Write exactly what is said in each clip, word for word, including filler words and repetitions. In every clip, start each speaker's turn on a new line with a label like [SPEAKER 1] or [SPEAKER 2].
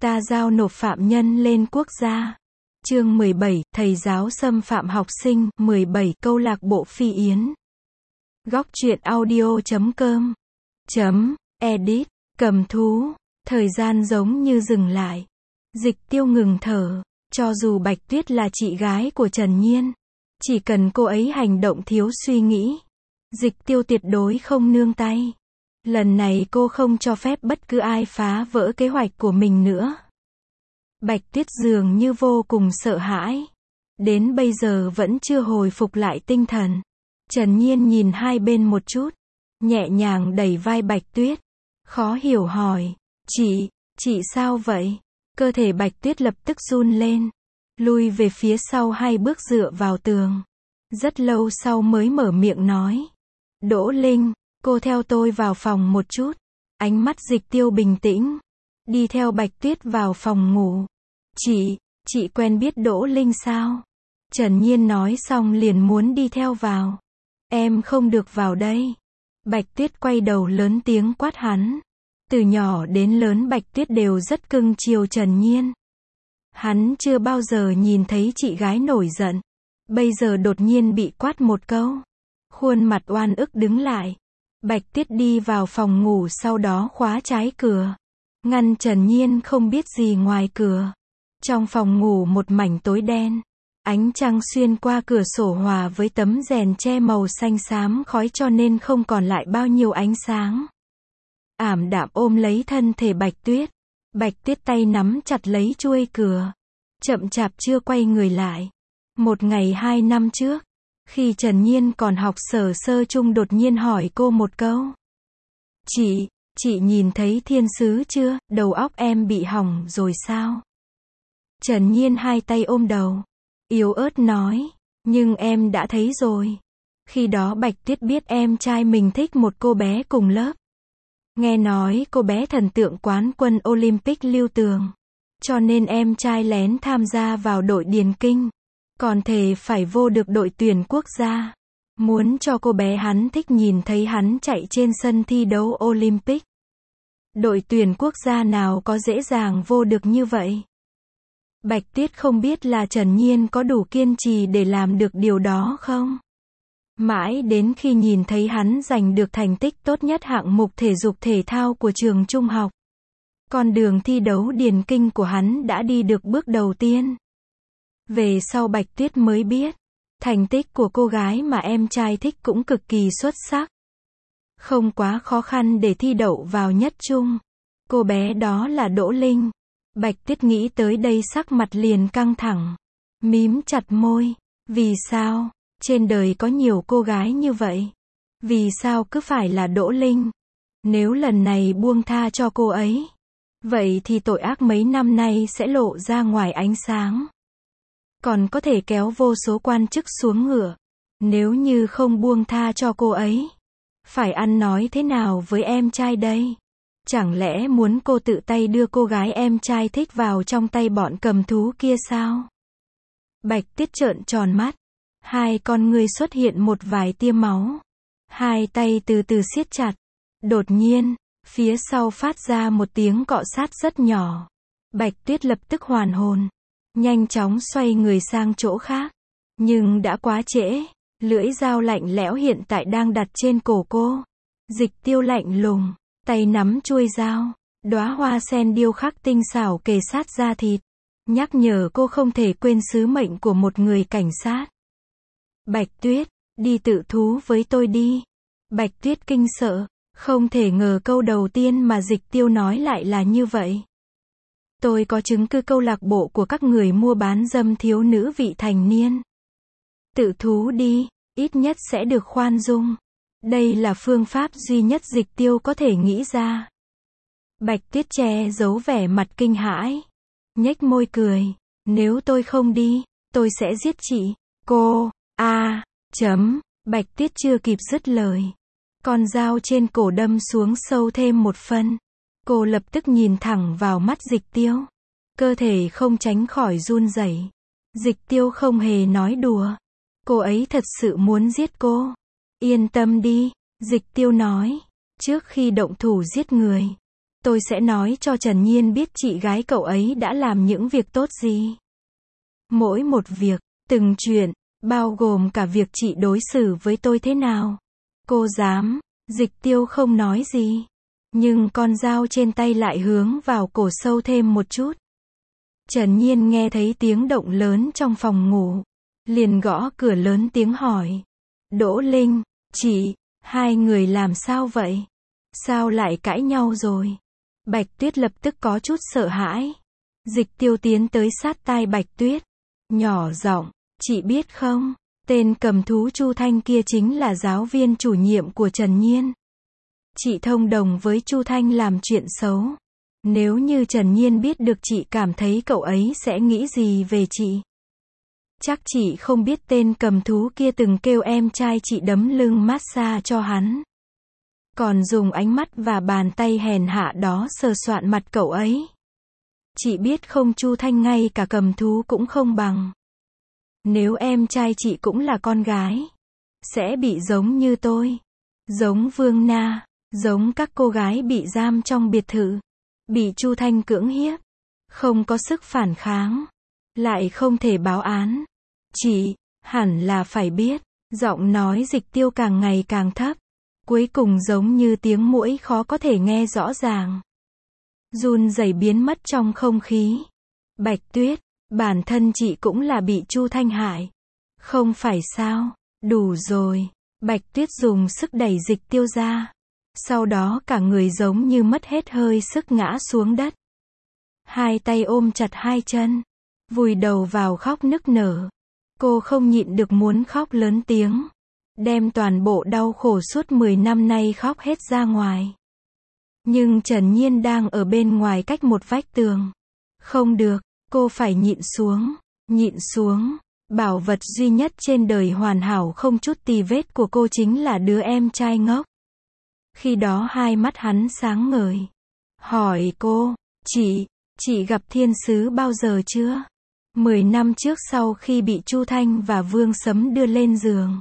[SPEAKER 1] Ta giao nộp phạm nhân lên quốc gia. Chương mười bảy, thầy giáo xâm phạm học sinh. mười bảy, câu lạc bộ Phi Yến. Góc truyện audio chấm com chấm edit. Cầm thú. Thời gian giống như dừng lại. Dịch Tiêu ngừng thở. Cho dù Bạch Tuyết là chị gái của Trần Nhiên, chỉ cần cô ấy hành động thiếu suy nghĩ, Dịch Tiêu tuyệt đối không nương tay. Lần này cô không cho phép bất cứ ai phá vỡ kế hoạch của mình nữa. Bạch Tuyết dường như vô cùng sợ hãi. Đến bây giờ vẫn chưa hồi phục lại tinh thần. Trần Nhiên nhìn hai bên một chút, nhẹ nhàng đẩy vai Bạch Tuyết. Khó hiểu hỏi, chị, chị sao vậy? Cơ thể Bạch Tuyết lập tức run lên, lui về phía sau hai bước dựa vào tường. Rất lâu sau mới mở miệng nói. Đỗ Linh, cô theo tôi vào phòng một chút. Ánh mắt Dịch Tiêu bình tĩnh, đi theo Bạch Tuyết vào phòng ngủ. Chị, chị quen biết Đỗ Linh sao? Trần Nhiên nói xong liền muốn đi theo vào. Em không được vào đây. Bạch Tuyết quay đầu lớn tiếng quát hắn. Từ nhỏ đến lớn Bạch Tuyết đều rất cưng chiều Trần Nhiên. Hắn chưa bao giờ nhìn thấy chị gái nổi giận. Bây giờ đột nhiên bị quát một câu. Khuôn mặt oan ức đứng lại. Bạch Tuyết đi vào phòng ngủ, sau đó khóa trái cửa, ngăn Trần Nhiên không biết gì ngoài cửa. Trong phòng ngủ một mảnh tối đen. Ánh trăng xuyên qua cửa sổ hòa với tấm rèn tre màu xanh xám khói cho nên không còn lại bao nhiêu ánh sáng. Ảm đạm ôm lấy thân thể Bạch Tuyết. Bạch Tuyết tay nắm chặt lấy chuôi cửa, chậm chạp chưa quay người lại. Một ngày hai năm trước, khi Trần Nhiên còn học sở sơ trung, đột nhiên hỏi cô một câu. Chị, chị nhìn thấy thiên sứ chưa? Đầu óc em bị hỏng rồi sao? Trần Nhiên hai tay ôm đầu, yếu ớt nói. Nhưng em đã thấy rồi. Khi đó Bạch Tuyết biết em trai mình thích một cô bé cùng lớp. Nghe nói cô bé thần tượng quán quân Olympic Lưu Tường. Cho nên em trai lén tham gia vào đội điền kinh. Còn thề phải vô được đội tuyển quốc gia. Muốn cho cô bé hắn thích nhìn thấy hắn chạy trên sân thi đấu Olympic. Đội tuyển quốc gia nào có dễ dàng vô được như vậy. Bạch Tuyết không biết là Trần Nhiên có đủ kiên trì để làm được điều đó không? Mãi đến khi nhìn thấy hắn giành được thành tích tốt nhất hạng mục thể dục thể thao của trường trung học. Con đường thi đấu điền kinh của hắn đã đi được bước đầu tiên. Về sau Bạch Tuyết mới biết, thành tích của cô gái mà em trai thích cũng cực kỳ xuất sắc. Không quá khó khăn để thi đậu vào nhất trung. Cô bé đó là Đỗ Linh. Bạch Tuyết nghĩ tới đây sắc mặt liền căng thẳng, mím chặt môi. Vì sao? Trên đời có nhiều cô gái như vậy. Vì sao cứ phải là Đỗ Linh? Nếu lần này buông tha cho cô ấy, vậy thì tội ác mấy năm nay sẽ lộ ra ngoài ánh sáng. Còn có thể kéo vô số quan chức xuống ngựa. Nếu như không buông tha cho cô ấy, phải ăn nói thế nào với em trai đây? Chẳng lẽ muốn cô tự tay đưa cô gái em trai thích vào trong tay bọn cầm thú kia sao? Bạch Tuyết trợn tròn mắt. Hai con ngươi xuất hiện một vài tia máu. Hai tay từ từ siết chặt. Đột nhiên, phía sau phát ra một tiếng cọ sát rất nhỏ. Bạch Tuyết lập tức hoàn hồn, nhanh chóng xoay người sang chỗ khác. Nhưng đã quá trễ. Lưỡi dao lạnh lẽo hiện tại đang đặt trên cổ cô. Dịch Tiêu lạnh lùng, tay nắm chuôi dao. Đóa hoa sen điêu khắc tinh xảo kề sát da thịt, nhắc nhở cô không thể quên sứ mệnh của một người cảnh sát. Bạch Tuyết, đi tự thú với tôi đi. Bạch Tuyết kinh sợ, không thể ngờ câu đầu tiên mà Dịch Tiêu nói lại là như vậy. Tôi có chứng cứ câu lạc bộ của các người mua bán dâm thiếu nữ vị thành niên. Tự thú đi, ít nhất sẽ được khoan dung. Đây là phương pháp duy nhất Dịch Tiêu có thể nghĩ ra. Bạch Tuyết che giấu vẻ mặt kinh hãi, nhếch môi cười. Nếu tôi không đi, tôi sẽ giết chị. Cô, a, à, chấm, Bạch Tuyết chưa kịp dứt lời. Con dao trên cổ đâm xuống sâu thêm một phân. Cô lập tức nhìn thẳng vào mắt Dịch Tiêu. Cơ thể không tránh khỏi run rẩy. Dịch Tiêu không hề nói đùa. Cô ấy thật sự muốn giết cô. Yên tâm đi, Dịch Tiêu nói. Trước khi động thủ giết người, Tôi sẽ nói cho Trần Nhiên biết chị gái cậu ấy đã làm những việc tốt gì. Mỗi một việc, từng chuyện, bao gồm cả việc chị đối xử với tôi thế nào. Cô dám, Dịch Tiêu không nói gì. Nhưng con dao trên tay lại hướng vào cổ sâu thêm một chút. Trần Nhiên nghe thấy tiếng động lớn trong phòng ngủ. Liền gõ cửa lớn tiếng hỏi. Đỗ Linh, chị, hai người làm sao vậy? Sao lại cãi nhau rồi? Bạch Tuyết lập tức có chút sợ hãi. Dịch Tiêu tiến tới sát tai Bạch Tuyết. Nhỏ giọng, chị biết không, tên cầm thú Chu Thanh kia chính là giáo viên chủ nhiệm của Trần Nhiên. Chị thông đồng với Chu Thanh làm chuyện xấu. Nếu như Trần Nhiên biết được chị cảm thấy cậu ấy sẽ nghĩ gì về chị. Chắc chị không biết tên cầm thú kia từng kêu em trai chị đấm lưng massage cho hắn. Còn dùng ánh mắt và bàn tay hèn hạ đó sờ soạn mặt cậu ấy. Chị biết không, Chu Thanh ngay cả cầm thú cũng không bằng. Nếu em trai chị cũng là con gái, sẽ bị giống như tôi. Giống Vương Na, giống các cô gái bị giam trong biệt thự. Bị Chu Thanh cưỡng hiếp. Không có sức phản kháng. Lại không thể báo án. Chị, hẳn là phải biết. Giọng nói Dịch Tiêu càng ngày càng thấp. Cuối cùng giống như tiếng muỗi khó có thể nghe rõ ràng. Run rẩy biến mất trong không khí. Bạch Tuyết, bản thân chị cũng là bị Chu Thanh hại. Không phải sao? Đủ rồi. Bạch Tuyết dùng sức đẩy Dịch Tiêu ra. Sau đó cả người giống như mất hết hơi sức ngã xuống đất. Hai tay ôm chặt hai chân. Vùi đầu vào khóc nức nở. Cô không nhịn được muốn khóc lớn tiếng. Đem toàn bộ đau khổ suốt mười năm nay khóc hết ra ngoài. Nhưng Trần Nhiên đang ở bên ngoài cách một vách tường. Không được, cô phải nhịn xuống, nhịn xuống. Bảo vật duy nhất trên đời hoàn hảo không chút tì vết của cô chính là đứa em trai ngốc. Khi đó hai mắt hắn sáng ngời. Hỏi cô, chị, chị gặp thiên sứ bao giờ chưa? Mười năm trước sau khi bị Chu Thanh và Vương Sấm đưa lên giường.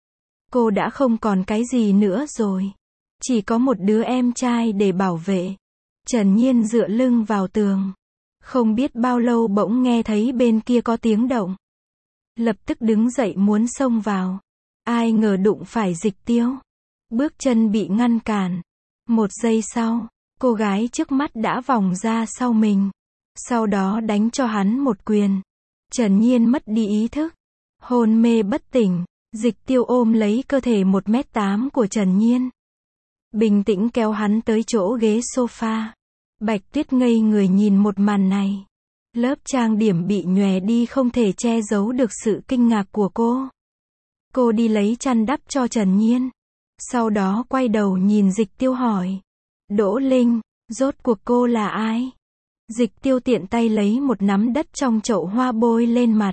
[SPEAKER 1] Cô đã không còn cái gì nữa rồi. Chỉ có một đứa em trai để bảo vệ. Trần Nhiên dựa lưng vào tường. Không biết bao lâu bỗng nghe thấy bên kia có tiếng động. Lập tức đứng dậy muốn xông vào. Ai ngờ đụng phải Dịch Tiêu. Bước chân bị ngăn cản. Một giây sau, cô gái trước mắt đã vòng ra sau mình. Sau đó đánh cho hắn một quyền. Trần Nhiên mất đi ý thức. Hôn mê bất tỉnh. Dịch Tiêu ôm lấy cơ thể một mét tám của Trần Nhiên. Bình tĩnh kéo hắn tới chỗ ghế sofa. Bạch Tuyết ngây người nhìn một màn này. Lớp trang điểm bị nhòe đi không thể che giấu được sự kinh ngạc của cô. Cô đi lấy chăn đắp cho Trần Nhiên. Sau đó quay đầu nhìn Dịch Tiêu hỏi. Đỗ Linh, rốt cuộc cô là ai? Dịch Tiêu tiện tay lấy một nắm đất trong chậu hoa bôi lên mặt.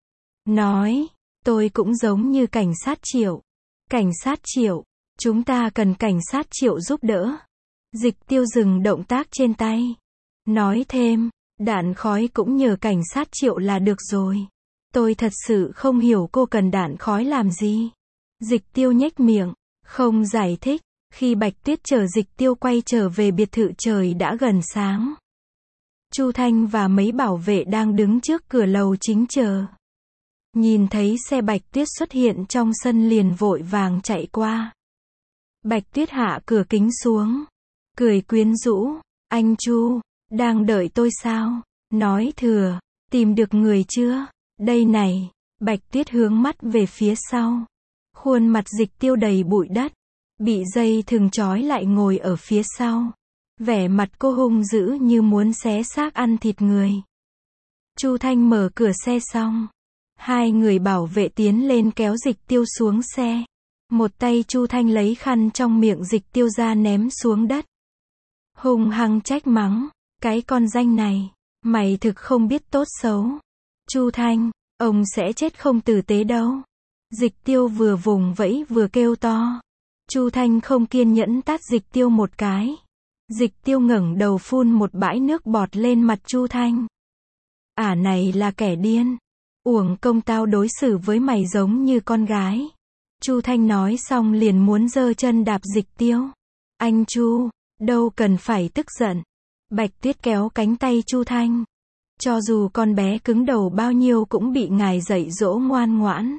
[SPEAKER 1] Nói, tôi cũng giống như cảnh sát Triệu. Cảnh sát Triệu, chúng ta cần cảnh sát Triệu giúp đỡ. Dịch Tiêu dừng động tác trên tay. Nói thêm, đạn khói cũng nhờ cảnh sát Triệu là được rồi. Tôi thật sự không hiểu cô cần đạn khói làm gì. Dịch Tiêu nhếch miệng, không giải thích. Khi Bạch Tuyết chở Dịch Tiêu quay trở về biệt thự trời đã gần sáng. Chu Thanh và mấy bảo vệ đang đứng trước cửa lầu chính chờ. Nhìn thấy xe Bạch Tuyết xuất hiện trong sân liền vội vàng chạy qua. Bạch Tuyết hạ cửa kính xuống. Cười quyến rũ. Anh Chu, đang đợi tôi sao? Nói thừa, tìm được người chưa? Đây này. Bạch Tuyết hướng mắt về phía sau. Khuôn mặt Dịch Tiêu đầy bụi đất. Bị dây thừng trói lại ngồi ở phía sau. Vẻ mặt cô hung dữ như muốn xé xác ăn thịt người. Chu Thanh mở cửa xe xong. Hai người bảo vệ tiến lên kéo Dịch Tiêu xuống xe. Một tay Chu Thanh lấy khăn trong miệng Dịch Tiêu ra ném xuống đất. Hung hăng trách mắng. Cái con danh này, mày thực không biết tốt xấu. Chu Thanh, ông sẽ chết không tử tế đâu. Dịch Tiêu vừa vùng vẫy vừa kêu to. Chu Thanh không kiên nhẫn tát Dịch Tiêu một cái. Dịch Tiêu ngẩng đầu phun một bãi nước bọt lên mặt Chu Thanh. Ả này là kẻ điên. Uổng công tao đối xử với mày giống như con gái. Chu Thanh nói xong liền muốn giơ chân đạp Dịch Tiêu. Anh Chu, Đâu cần phải tức giận. Bạch Tuyết kéo cánh tay Chu Thanh. Cho dù con bé cứng đầu bao nhiêu cũng bị ngài dạy dỗ ngoan ngoãn.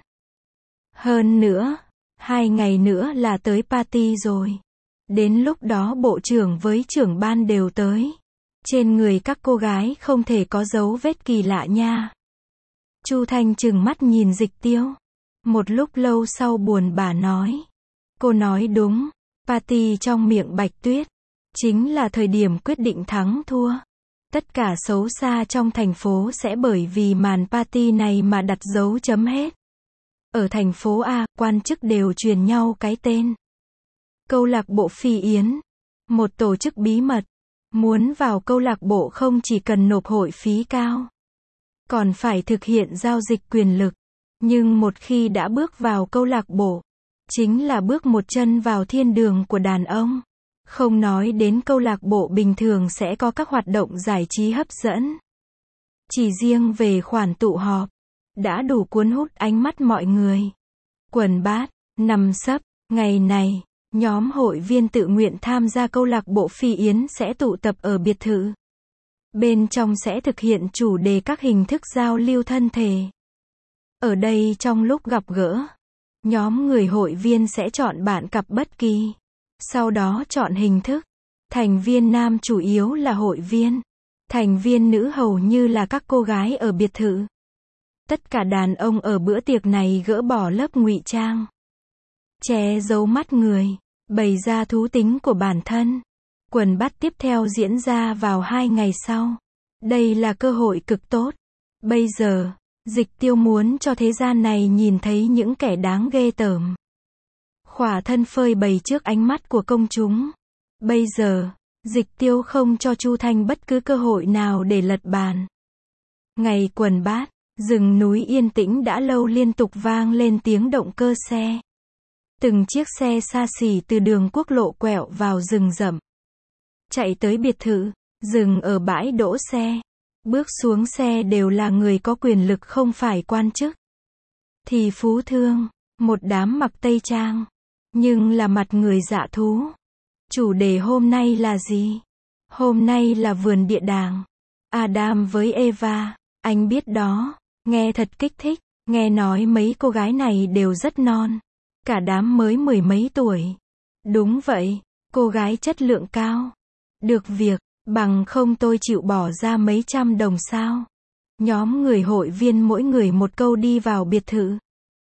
[SPEAKER 1] Hơn nữa, hai ngày nữa là tới party rồi. Đến lúc đó bộ trưởng với trưởng ban đều tới. Trên người các cô gái không thể có dấu vết kỳ lạ nha. Chu Thanh trừng mắt nhìn Dịch Tiêu. Một lúc lâu sau buồn bã nói. Cô nói đúng, party trong miệng Bạch Tuyết chính là thời điểm quyết định thắng thua. Tất cả xấu xa trong thành phố sẽ bởi vì màn party này mà đặt dấu chấm hết. Ở thành phố A, quan chức đều truyền nhau cái tên. Câu lạc bộ Phi Yến. Một tổ chức bí mật. Muốn vào câu lạc bộ không chỉ cần nộp hội phí cao, còn phải thực hiện giao dịch quyền lực. Nhưng một khi đã bước vào câu lạc bộ, chính là bước một chân vào thiên đường của đàn ông. Không nói đến câu lạc bộ bình thường sẽ có các hoạt động giải trí hấp dẫn. Chỉ riêng về khoản tụ họp, đã đủ cuốn hút ánh mắt mọi người. Quần bát, nằm sấp, ngày này, nhóm hội viên tự nguyện tham gia câu lạc bộ Phi Yến sẽ tụ tập ở biệt thự. Bên trong sẽ thực hiện chủ đề các hình thức giao lưu thân thể. Ở đây trong lúc gặp gỡ, nhóm người hội viên sẽ chọn bạn cặp bất kỳ. Sau đó chọn hình thức. Thành viên nam chủ yếu là hội viên. Thành viên nữ hầu như là các cô gái ở biệt thự. Tất cả đàn ông ở bữa tiệc này gỡ bỏ lớp ngụy trang, che giấu mắt người, bày ra thú tính của bản thân. Quần bắt tiếp theo diễn ra vào hai ngày sau. Đây là cơ hội cực tốt. Bây giờ, Dịch Tiêu muốn cho thế gian này nhìn thấy những kẻ đáng ghê tởm. Khỏa thân phơi bày trước ánh mắt của công chúng. Bây giờ, Dịch Tiêu không cho Chu Thanh bất cứ cơ hội nào để lật bàn. Ngày quần bát, rừng núi yên tĩnh đã lâu liên tục vang lên tiếng động cơ xe. Từng chiếc xe xa xỉ từ đường quốc lộ quẹo vào rừng rậm. Chạy tới biệt thự, dừng ở bãi đỗ xe. Bước xuống xe đều là người có quyền lực không phải quan chức. Thì phú thương, một đám mặc tây trang, nhưng là mặt người dạ thú. Chủ đề hôm nay là gì? Hôm nay là vườn địa đàng. Adam với Eva, anh biết đó, nghe thật kích thích, nghe nói mấy cô gái này đều rất non. Cả đám mới mười mấy tuổi. Đúng vậy, cô gái chất lượng cao. Được việc, bằng không tôi chịu bỏ ra mấy trăm đồng sao. Nhóm người hội viên mỗi người một câu đi vào biệt thự.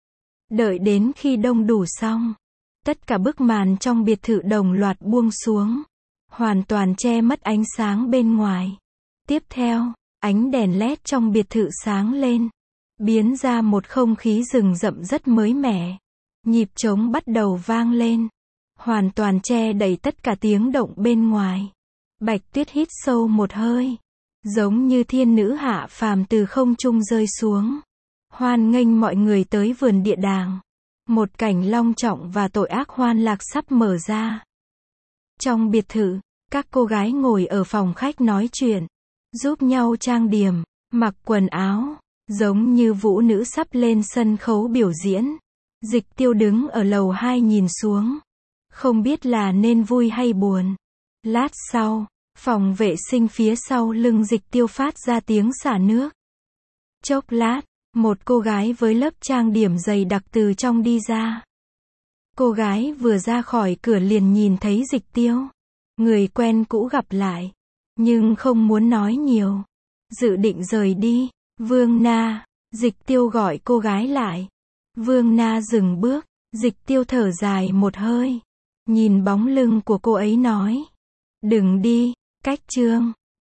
[SPEAKER 1] Đợi đến khi đông đủ xong, tất cả bức màn trong biệt thự đồng loạt buông xuống, hoàn toàn che mất ánh sáng bên ngoài. Tiếp theo, ánh đèn led trong biệt thự sáng lên, biến ra một không khí rừng rậm rất mới mẻ. Nhịp trống bắt đầu vang lên, hoàn toàn che đậy tất cả tiếng động bên ngoài. Bạch Tuyết hít sâu một hơi, giống như thiên nữ hạ phàm từ không trung rơi xuống. Hoan nghênh mọi người tới vườn địa đàng. Một cảnh long trọng và tội ác hoan lạc sắp mở ra. Trong biệt thự, các cô gái ngồi ở phòng khách nói chuyện, giúp nhau trang điểm, mặc quần áo, giống như vũ nữ sắp lên sân khấu biểu diễn. Dịch Tiêu đứng ở lầu hai nhìn xuống, không biết là nên vui hay buồn. Lát sau, phòng vệ sinh phía sau lưng Dịch Tiêu phát ra tiếng xả nước. Chốc lát, một cô gái với lớp trang điểm dày đặc từ trong đi ra. Cô gái vừa ra khỏi cửa liền nhìn thấy Dịch Tiêu. Người quen cũ gặp lại, nhưng không muốn nói nhiều. Dự định rời đi. Vương Na, Dịch Tiêu gọi cô gái lại. Vương Na dừng bước, Dịch Tiêu thở dài một hơi. Nhìn bóng lưng của cô ấy nói. Đừng đi, cách chương.